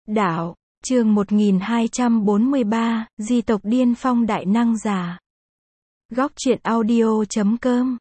Đạo, chương 1243, Di tộc điên phong đại năng giả. Góc truyện audio.com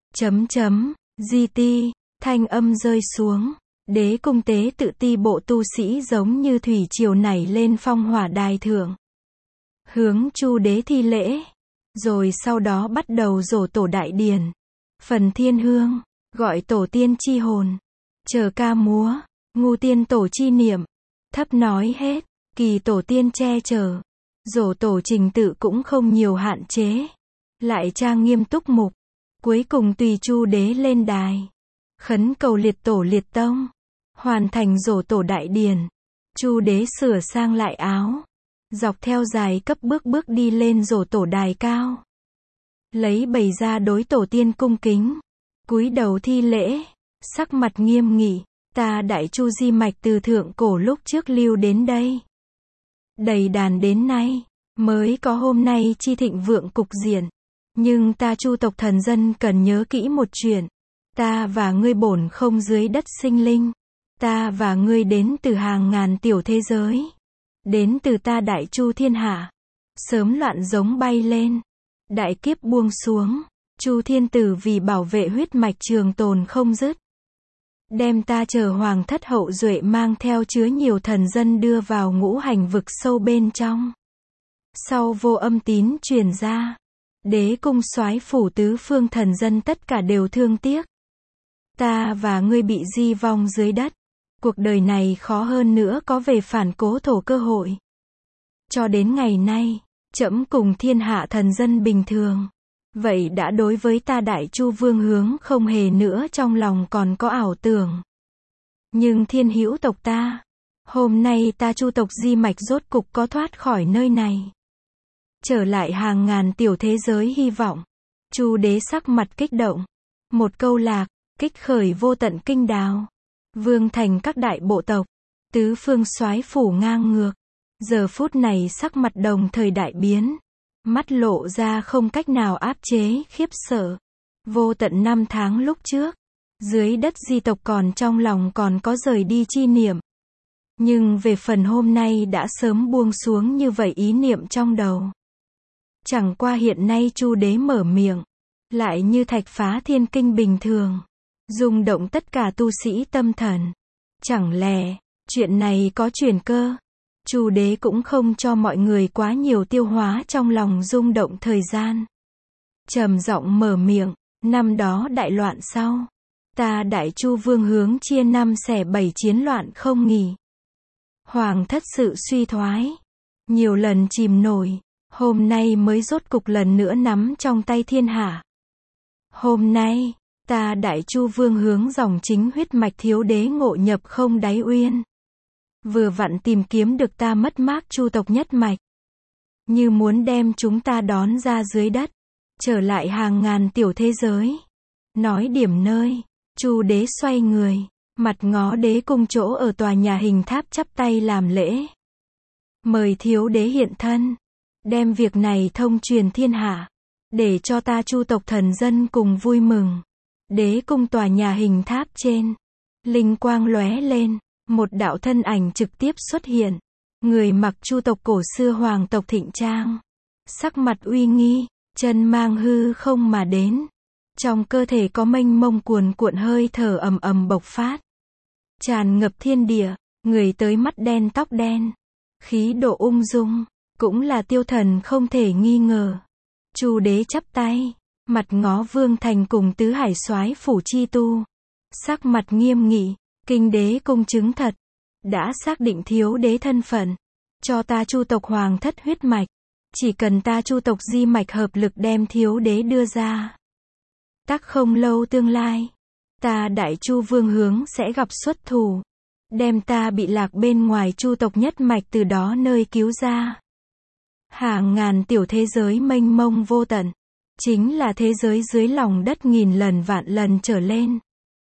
GT, thanh âm rơi xuống. Đế cung tế tự ti bộ tu sĩ giống như thủy triều nảy lên phong hỏa đài thượng. Hướng Chu đế thi lễ. Rồi sau đó bắt đầu dỗ tổ đại điển. Phần thiên hương, gọi tổ tiên chi hồn. Chờ ca múa, ngu tiên tổ chi niệm. Thấp nói hết, kỳ tổ tiên che chở. Dỗ tổ trình tự cũng không nhiều hạn chế. Lại trang nghiêm túc mục. Cuối cùng tùy Chu đế lên đài. Khấn cầu liệt tổ liệt tông. Hoàn thành dỗ tổ đại điển. Chu đế sửa sang lại áo. Dọc theo dài cấp bước bước đi lên dỗ tổ đài cao. Lấy bày ra đối tổ tiên cung kính. Cúi đầu thi lễ. Sắc mặt nghiêm nghị. Ta đại Chu di mạch từ thượng cổ lúc trước lưu đến đây. Đầy đàn đến nay. Mới có hôm nay chi thịnh vượng cục diện. Nhưng ta Chu tộc thần dân cần nhớ kỹ một chuyện. Ta và ngươi bổn không dưới đất sinh linh. Ta và ngươi đến từ hàng ngàn tiểu thế giới. Đến từ ta đại Chu thiên hạ. Sớm loạn giống bay lên. Đại kiếp buông xuống. Chu thiên tử vì bảo vệ huyết mạch trường tồn không dứt. Đem ta chờ hoàng thất hậu duệ mang theo chứa nhiều thần dân đưa vào ngũ hành vực sâu bên trong. Sau vô âm tín truyền ra. Đế cung soái phủ tứ phương thần dân tất cả đều thương tiếc. Ta và ngươi bị di vong dưới đất. Cuộc đời này khó hơn nữa có về phản cố thổ cơ hội. Cho đến ngày nay, trẫm cùng thiên hạ thần dân bình thường. Vậy đã đối với ta đại Chu vương hướng không hề nữa trong lòng còn có ảo tưởng. Nhưng thiên hữu tộc ta. Hôm nay ta Chu tộc di mạch rốt cục có thoát khỏi nơi này. Trở lại hàng ngàn tiểu thế giới hy vọng. Chu đế sắc mặt kích động. Một câu lạc, kích khởi vô tận kinh đào. Vương thành các đại bộ tộc. Tứ phương soái phủ ngang ngược. Giờ phút này sắc mặt đồng thời đại biến. Mắt lộ ra không cách nào áp chế, khiếp sợ. Vô tận năm tháng lúc trước. Dưới đất di tộc còn trong lòng còn có rời đi chi niệm. Nhưng về phần hôm nay đã sớm buông xuống như vậy ý niệm trong đầu. Chẳng qua hiện nay Chu đế mở miệng. Lại như thạch phá thiên kinh bình thường. Rung động tất cả tu sĩ tâm thần. Chẳng lẽ, chuyện này có chuyển cơ? Chu đế cũng không cho mọi người quá nhiều tiêu hóa trong lòng rung động thời gian. Trầm giọng mở miệng, năm đó đại loạn sau. Ta đại Chu vương hướng chia năm xẻ bảy chiến loạn không nghỉ. Hoàng thất sự suy thoái. Nhiều lần chìm nổi. Hôm nay mới rốt cục lần nữa nắm trong tay thiên hạ. Hôm nay, ta đại Chu vương hướng dòng chính huyết mạch thiếu đế ngộ nhập không đáy uyên. Vừa vặn tìm kiếm được ta mất mát Chu tộc nhất mạch. Như muốn đem chúng ta đón ra dưới đất. Trở lại hàng ngàn tiểu thế giới. Nói điểm nơi. Chu đế xoay người. Mặt ngó đế cung chỗ ở tòa nhà hình tháp chắp tay làm lễ. Mời thiếu đế hiện thân. Đem việc này thông truyền thiên hạ. Để cho ta Chu tộc thần dân cùng vui mừng. Đế cung tòa nhà hình tháp trên. Linh quang lóe lên. Một đạo thân ảnh trực tiếp xuất hiện. Người mặc Chu tộc cổ xưa hoàng tộc thịnh trang. Sắc mặt uy nghi. Chân mang hư không mà đến. Trong cơ thể có mênh mông cuồn cuộn hơi thở ầm ầm bộc phát. Tràn ngập thiên địa. Người tới mắt đen tóc đen. Khí độ ung dung. Cũng là tiêu thần không thể nghi ngờ. Chu đế chắp tay. Mặt ngó vương thành cùng tứ hải soái phủ chi tu. Sắc mặt nghiêm nghị. Kinh đế cung chứng thật. Đã xác định thiếu đế thân phận. Cho ta Chu tộc hoàng thất huyết mạch. Chỉ cần ta Chu tộc di mạch hợp lực đem thiếu đế đưa ra. Tắc không lâu tương lai. Ta đại Chu vương hướng sẽ gặp xuất thủ. Đem ta bị lạc bên ngoài Chu tộc nhất mạch từ đó nơi cứu ra. Hàng ngàn tiểu thế giới mênh mông vô tận. Chính là thế giới dưới lòng đất nghìn lần vạn lần trở lên.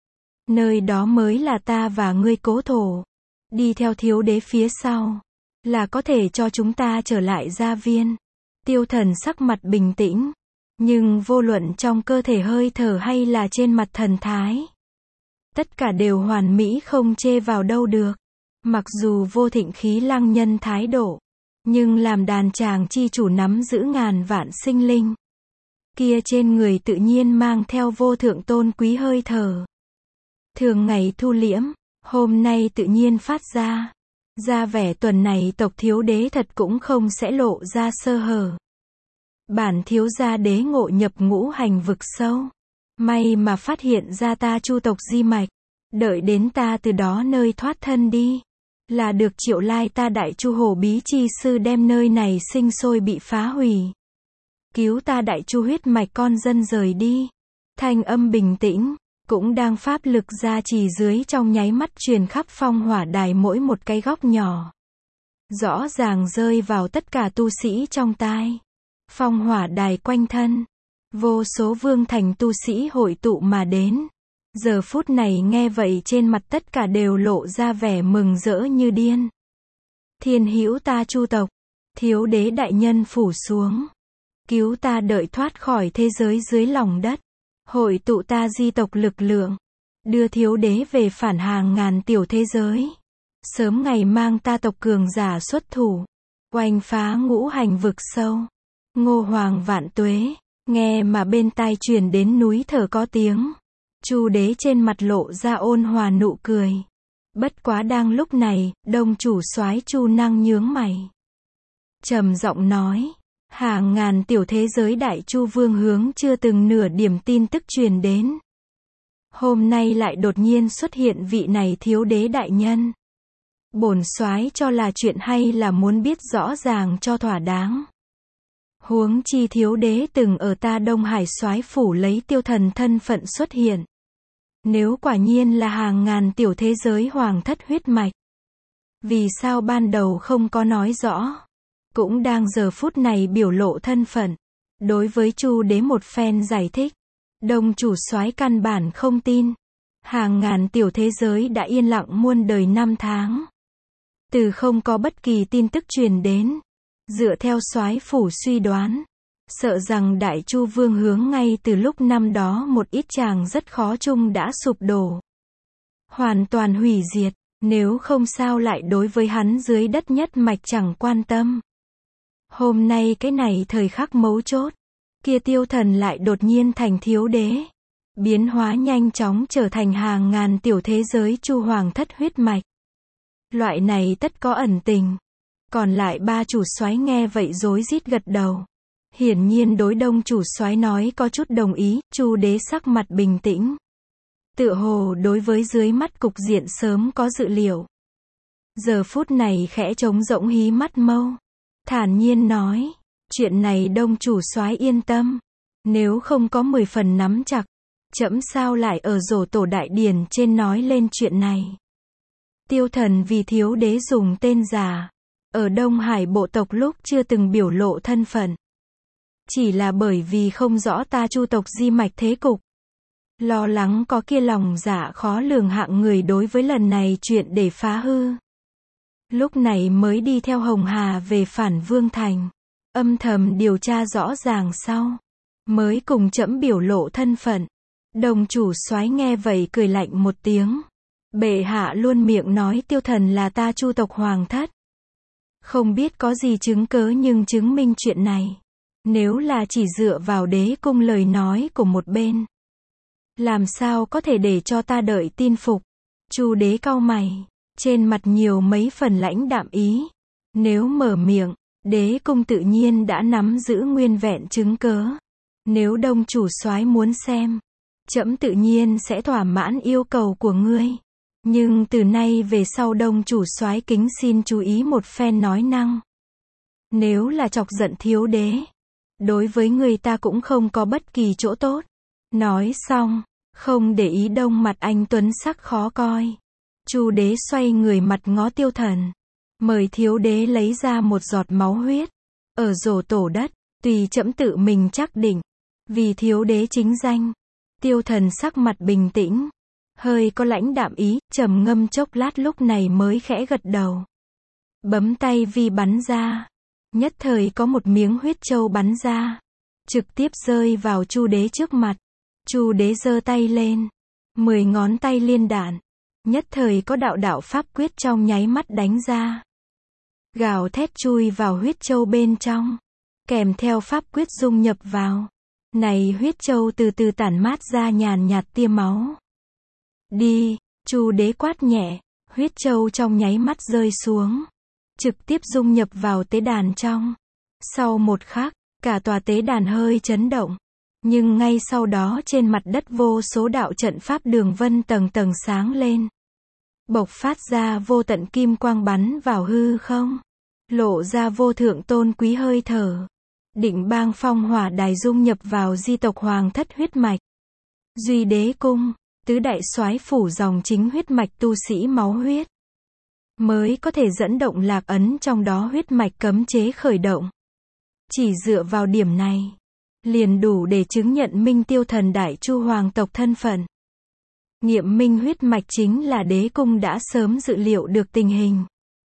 Nơi đó mới là ta và ngươi cố thổ. Đi theo thiếu đế phía sau. Là có thể cho chúng ta trở lại gia viên. Tiêu thần sắc mặt bình tĩnh. Nhưng vô luận trong cơ thể hơi thở hay là trên mặt thần thái. Tất cả đều hoàn mỹ không chê vào đâu được. Mặc dù vô thịnh khí lăng nhân thái độ, nhưng làm đàn tràng chi chủ nắm giữ ngàn vạn sinh linh. Kia trên người tự nhiên mang theo vô thượng tôn quý hơi thở. Thường ngày thu liễm, hôm nay tự nhiên phát ra. Ra vẻ tuần này tộc thiếu đế thật cũng không sẽ lộ ra sơ hở. Bản thiếu gia đế ngộ nhập ngũ hành vực sâu. May mà phát hiện ra ta Chu tộc di mạch. Đợi đến ta từ đó nơi thoát thân đi. Là được triệu lai ta đại Chu Hổ bí chi sư đem nơi này sinh sôi bị phá hủy. Cứu ta đại Chu huyết mạch con dân rời đi. Thanh âm bình tĩnh, cũng đang pháp lực gia trì dưới trong nháy mắt truyền khắp phong hỏa đài mỗi một cái góc nhỏ. Rõ ràng rơi vào tất cả tu sĩ trong tai. Phong hỏa đài quanh thân. Vô số vương thành tu sĩ hội tụ mà đến. Giờ phút này nghe vậy trên mặt tất cả đều lộ ra vẻ mừng rỡ như điên. Thiên hữu ta Chu tộc. Thiếu đế đại nhân phủ xuống. Cứu ta đợi thoát khỏi thế giới dưới lòng đất. Hội tụ ta di tộc lực lượng. Đưa thiếu đế về phản hàng ngàn tiểu thế giới. Sớm ngày mang ta tộc cường giả xuất thủ. Oanh phá ngũ hành vực sâu. Ngô Hoàng vạn tuế. Nghe mà bên tai truyền đến núi thở có tiếng. Chu đế trên mặt lộ ra ôn hòa nụ cười. Bất quá đang lúc này, đông chủ soái Chu Năng nhướng mày. Trầm giọng nói. Hàng ngàn tiểu thế giới đại Chu vương hướng chưa từng nửa điểm tin tức truyền đến. Hôm nay lại đột nhiên xuất hiện vị này thiếu đế đại nhân. Bổn soái cho là chuyện hay là muốn biết rõ ràng cho thỏa đáng. Huống chi thiếu đế từng ở ta Đông Hải soái phủ lấy tiêu thần thân phận xuất hiện. Nếu quả nhiên là hàng ngàn tiểu thế giới hoàng thất huyết mạch. Vì sao ban đầu không có nói rõ? Cũng đang giờ phút này biểu lộ thân phận. Đối với Chu đế một phen giải thích. Đông chủ soái căn bản không tin. Hàng ngàn tiểu thế giới đã yên lặng muôn đời năm tháng. Từ không có bất kỳ tin tức truyền đến. Dựa theo soái phủ suy đoán. Sợ rằng đại Chu vương hướng ngay từ lúc năm đó một ít chàng rất khó chung đã sụp đổ. Hoàn toàn hủy diệt. Nếu không sao lại đối với hắn dưới đất nhất mạch chẳng quan tâm. Hôm nay cái này thời khắc mấu chốt. Kia tiêu thần lại đột nhiên thành thiếu đế. Biến hóa nhanh chóng trở thành hàng ngàn tiểu thế giới Chu hoàng thất huyết mạch. Loại này tất có ẩn tình. Còn lại ba chủ soái nghe vậy rối rít gật đầu. Hiển nhiên đối đông chủ soái nói có chút đồng ý. Chu đế sắc mặt bình tĩnh. Tựa hồ đối với dưới mắt cục diện sớm có dự liệu. Giờ phút này khẽ trống rỗng hí mắt mâu. Thản nhiên nói. Chuyện này đông chủ soái yên tâm. Nếu không có 10 phần nắm chặt. Trẫm sao lại ở Dỗ tổ đại điển trên nói lên chuyện này. Tiêu thần vì thiếu đế dùng tên giả. Ở Đông Hải bộ tộc lúc chưa từng biểu lộ thân phận. Chỉ là bởi vì không rõ ta Chu tộc di mạch thế cục. Lo lắng có kia lòng dạ khó lường hạng người đối với lần này chuyện để phá hư. Lúc này mới đi theo Hồng Hà về phản Vương Thành. Âm thầm điều tra rõ ràng sau. Mới cùng trẫm biểu lộ thân phận. Đồng chủ soái nghe vậy cười lạnh một tiếng. Bệ hạ luôn miệng nói tiêu thần là ta Chu tộc hoàng thất. Không biết có gì chứng cớ nhưng chứng minh chuyện này. Nếu là chỉ dựa vào đế cung lời nói của một bên. Làm sao có thể để cho ta đợi tin phục. Chu đế cau mày. Trên mặt nhiều mấy phần lãnh đạm ý. Nếu mở miệng, đế cung tự nhiên đã nắm giữ nguyên vẹn chứng cớ. Nếu đông chủ soái muốn xem, trẫm tự nhiên sẽ thỏa mãn yêu cầu của ngươi. Nhưng từ nay về sau đông chủ soái kính xin chú ý một phen nói năng. Nếu là chọc giận thiếu đế, đối với người ta cũng không có bất kỳ chỗ tốt. Nói xong, không để ý đông mặt anh tuấn sắc khó coi. Chu đế xoay người mặt ngó tiêu thần. Mời thiếu đế lấy ra một giọt máu huyết. Ở Dỗ tổ đất, tùy trẫm tự mình chắc định. Vì thiếu đế chính danh. Tiêu thần sắc mặt bình tĩnh. Hơi có lãnh đạm ý, trầm ngâm chốc lát lúc này mới khẽ gật đầu. Bấm tay vi bắn ra. Nhất thời có một miếng huyết châu bắn ra. Trực tiếp rơi vào Chu đế trước mặt. Chu đế giơ tay lên. 10 ngón tay liên đạn. Nhất thời có đạo đạo pháp quyết trong nháy mắt đánh ra. Gào thét chui vào huyết châu bên trong. Kèm theo pháp quyết dung nhập vào. Này huyết châu từ từ tản mát ra nhàn nhạt tia máu. Đi, Chu đế quát nhẹ, huyết châu trong nháy mắt rơi xuống. Trực tiếp dung nhập vào tế đàn trong. Sau một khắc, cả tòa tế đàn hơi chấn động. Nhưng ngay sau đó trên mặt đất vô số đạo trận pháp đường vân tầng tầng sáng lên. Bộc phát ra vô tận kim quang bắn vào hư không. Lộ ra vô thượng tôn quý hơi thở. Định bang phong hỏa đài dung nhập vào di tộc hoàng thất huyết mạch. Duy đế cung, tứ đại soái phủ dòng chính huyết mạch tu sĩ máu huyết. Mới có thể dẫn động lạc ấn trong đó huyết mạch cấm chế khởi động. Chỉ dựa vào điểm này, liền đủ để chứng nhận Minh Tiêu Thần Đại Chu hoàng tộc thân phận. Nghiệm minh huyết mạch chính là đế cung đã sớm dự liệu được tình hình.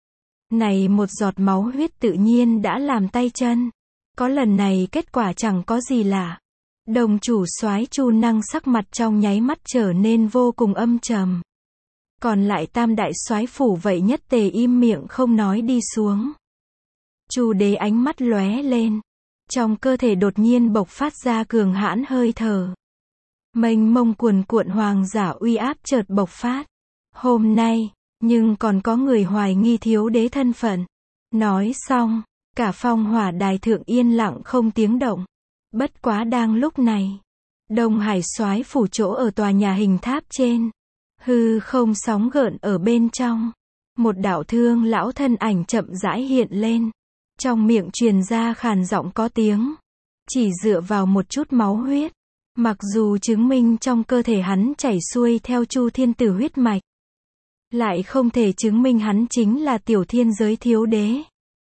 Này một giọt máu huyết tự nhiên đã làm tay chân. Có lần này kết quả chẳng có gì lạ. Đồng chủ soái Chu Năng sắc mặt trong nháy mắt trở nên vô cùng âm trầm. Còn lại tam đại soái phủ vậy nhất tề im miệng không nói đi xuống. Chu đế ánh mắt lóe lên. Trong cơ thể đột nhiên bộc phát ra cường hãn hơi thở. Mênh mông cuồn cuộn hoàng giả uy áp chợt bộc phát. Hôm nay, nhưng còn có người hoài nghi thiếu đế thân phận. Nói xong, cả phong hỏa đài thượng yên lặng không tiếng động. Bất quá đang lúc này, Đông Hải soái phủ chỗ ở tòa nhà hình tháp trên, hư không sóng gợn ở bên trong, một đạo thương lão thân ảnh chậm rãi hiện lên, trong miệng truyền ra khàn giọng có tiếng, chỉ dựa vào một chút máu huyết, mặc dù chứng minh trong cơ thể hắn chảy xuôi theo Chu thiên tử huyết mạch, lại không thể chứng minh hắn chính là tiểu thiên giới thiếu đế.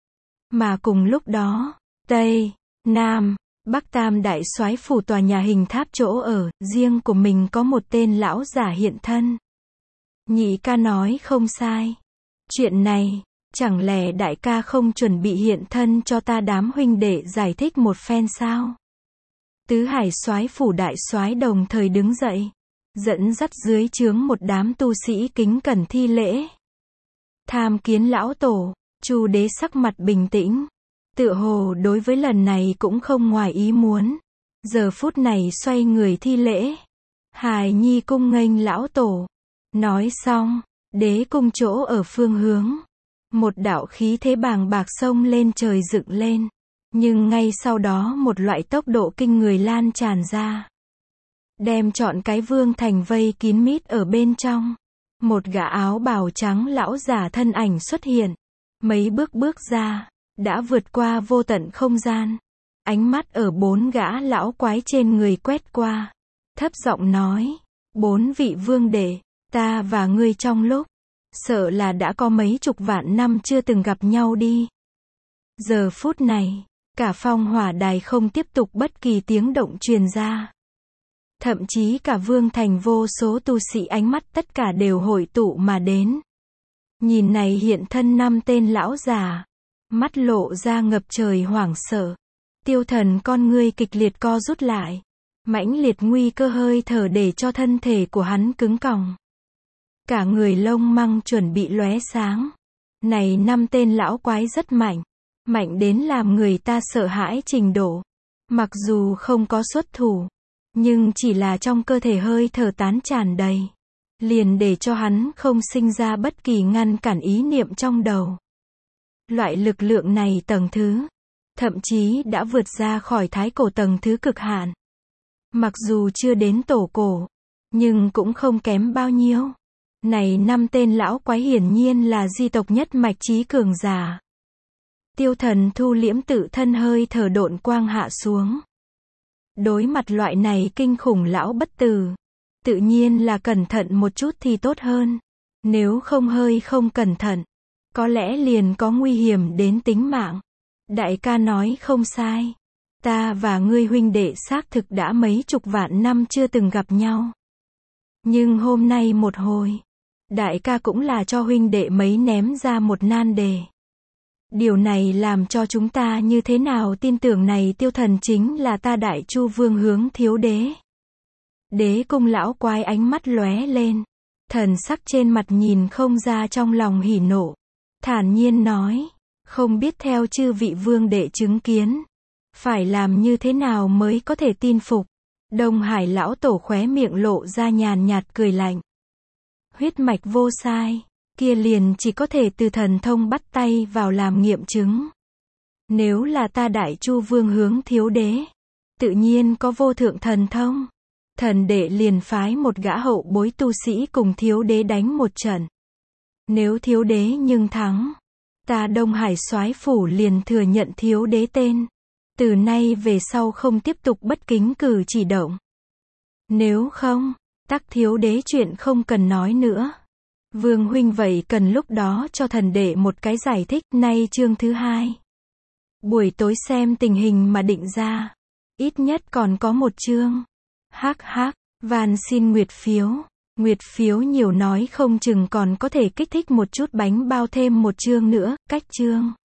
Mà cùng lúc đó, Tây, Nam, Bắc tam đại soái phủ tòa nhà hình tháp chỗ ở, riêng của mình có một tên lão giả hiện thân. Nhị ca nói không sai. Chuyện này, chẳng lẽ đại ca không chuẩn bị hiện thân cho ta đám huynh đệ giải thích một phen sao? Tứ hải soái phủ đại soái đồng thời đứng dậy, dẫn dắt dưới trướng một đám tu sĩ kính cẩn thi lễ. Tham kiến lão tổ. Chu đế sắc mặt bình tĩnh. Tựa hồ đối với lần này cũng không ngoài ý muốn. Giờ phút này xoay người thi lễ. Hài nhi cung nghênh lão tổ. Nói xong, đế cung chỗ ở phương hướng. Một đạo khí thế bàng bạc sông lên trời dựng lên. Nhưng ngay sau đó một loại tốc độ kinh người lan tràn ra. Đem trọn cái vương thành vây kín mít ở bên trong. Một gã áo bào trắng lão giả thân ảnh xuất hiện. Mấy bước bước ra, đã vượt qua vô tận không gian. Ánh mắt ở bốn gã lão quái trên người quét qua. Thấp giọng nói, 4 vị vương đệ, ta và ngươi trong lúc, sợ là đã có mấy chục vạn năm chưa từng gặp nhau đi. Giờ phút này, cả phong hỏa đài không tiếp tục bất kỳ tiếng động truyền ra. Thậm chí cả vương thành vô số tu sĩ ánh mắt tất cả đều hội tụ mà đến. Nhìn này hiện thân 5 tên lão già, mắt lộ ra ngập trời hoảng sợ. Tiêu Thần con ngươi kịch liệt co rút lại, mãnh liệt nguy cơ hơi thở để cho thân thể của hắn cứng còng. Cả người lông măng chuẩn bị lóe sáng. Này 5 tên lão quái rất mạnh, mạnh đến làm người ta sợ hãi trình độ. Mặc dù không có xuất thủ, nhưng chỉ là trong cơ thể hơi thở tán tràn đầy, liền để cho hắn không sinh ra bất kỳ ngăn cản ý niệm trong đầu. Loại lực lượng này tầng thứ, thậm chí đã vượt ra khỏi thái cổ tầng thứ cực hạn. Mặc dù chưa đến tổ cổ, nhưng cũng không kém bao nhiêu. Này 5 tên lão quái hiển nhiên là di tộc nhất mạch trí cường giả. Tiêu Thần thu liễm tự thân hơi thở độn quang hạ xuống. Đối mặt loại này kinh khủng lão bất tử, tự nhiên là cẩn thận một chút thì tốt hơn. Nếu không hơi không cẩn thận, có lẽ liền có nguy hiểm đến tính mạng. Đại ca nói không sai. Ta và ngươi huynh đệ xác thực đã mấy chục vạn năm chưa từng gặp nhau. Nhưng hôm nay một hồi, đại ca cũng là cho huynh đệ mấy ném ra một nan đề. Điều này làm cho chúng ta như thế nào tin tưởng này Tiêu Thần chính là ta Đại Chu Vương hướng thiếu đế. Đế cung lão quái ánh mắt lóe lên. Thần sắc trên mặt nhìn không ra trong lòng hỉ nộ. Thản nhiên nói, không biết theo chư vị vương đệ chứng kiến, phải làm như thế nào mới có thể tin phục. Đông Hải lão tổ khóe miệng lộ ra nhàn nhạt cười lạnh. Huyết mạch vô sai, kia liền chỉ có thể từ thần thông bắt tay vào làm nghiệm chứng. Nếu là ta Đại Chu Vương hướng thiếu đế, tự nhiên có vô thượng thần thông. Thần đệ liền phái một gã hậu bối tu sĩ cùng thiếu đế đánh một trận. Nếu thiếu đế nhưng thắng, ta Đông Hải soái phủ liền thừa nhận thiếu đế tên. Từ nay về sau không tiếp tục bất kính cử chỉ động. Nếu không, tắc thiếu đế chuyện không cần nói nữa. Vương huynh vậy cần lúc đó cho thần đệ một cái giải thích. Nay chương thứ 2. Buổi tối xem tình hình mà định ra. Ít nhất còn có một chương. Hắc hắc, van xin nguyệt phiếu. Nguyệt phiếu nhiều nói không chừng còn có thể kích thích một chút bánh bao thêm một chương nữa. Cách chương.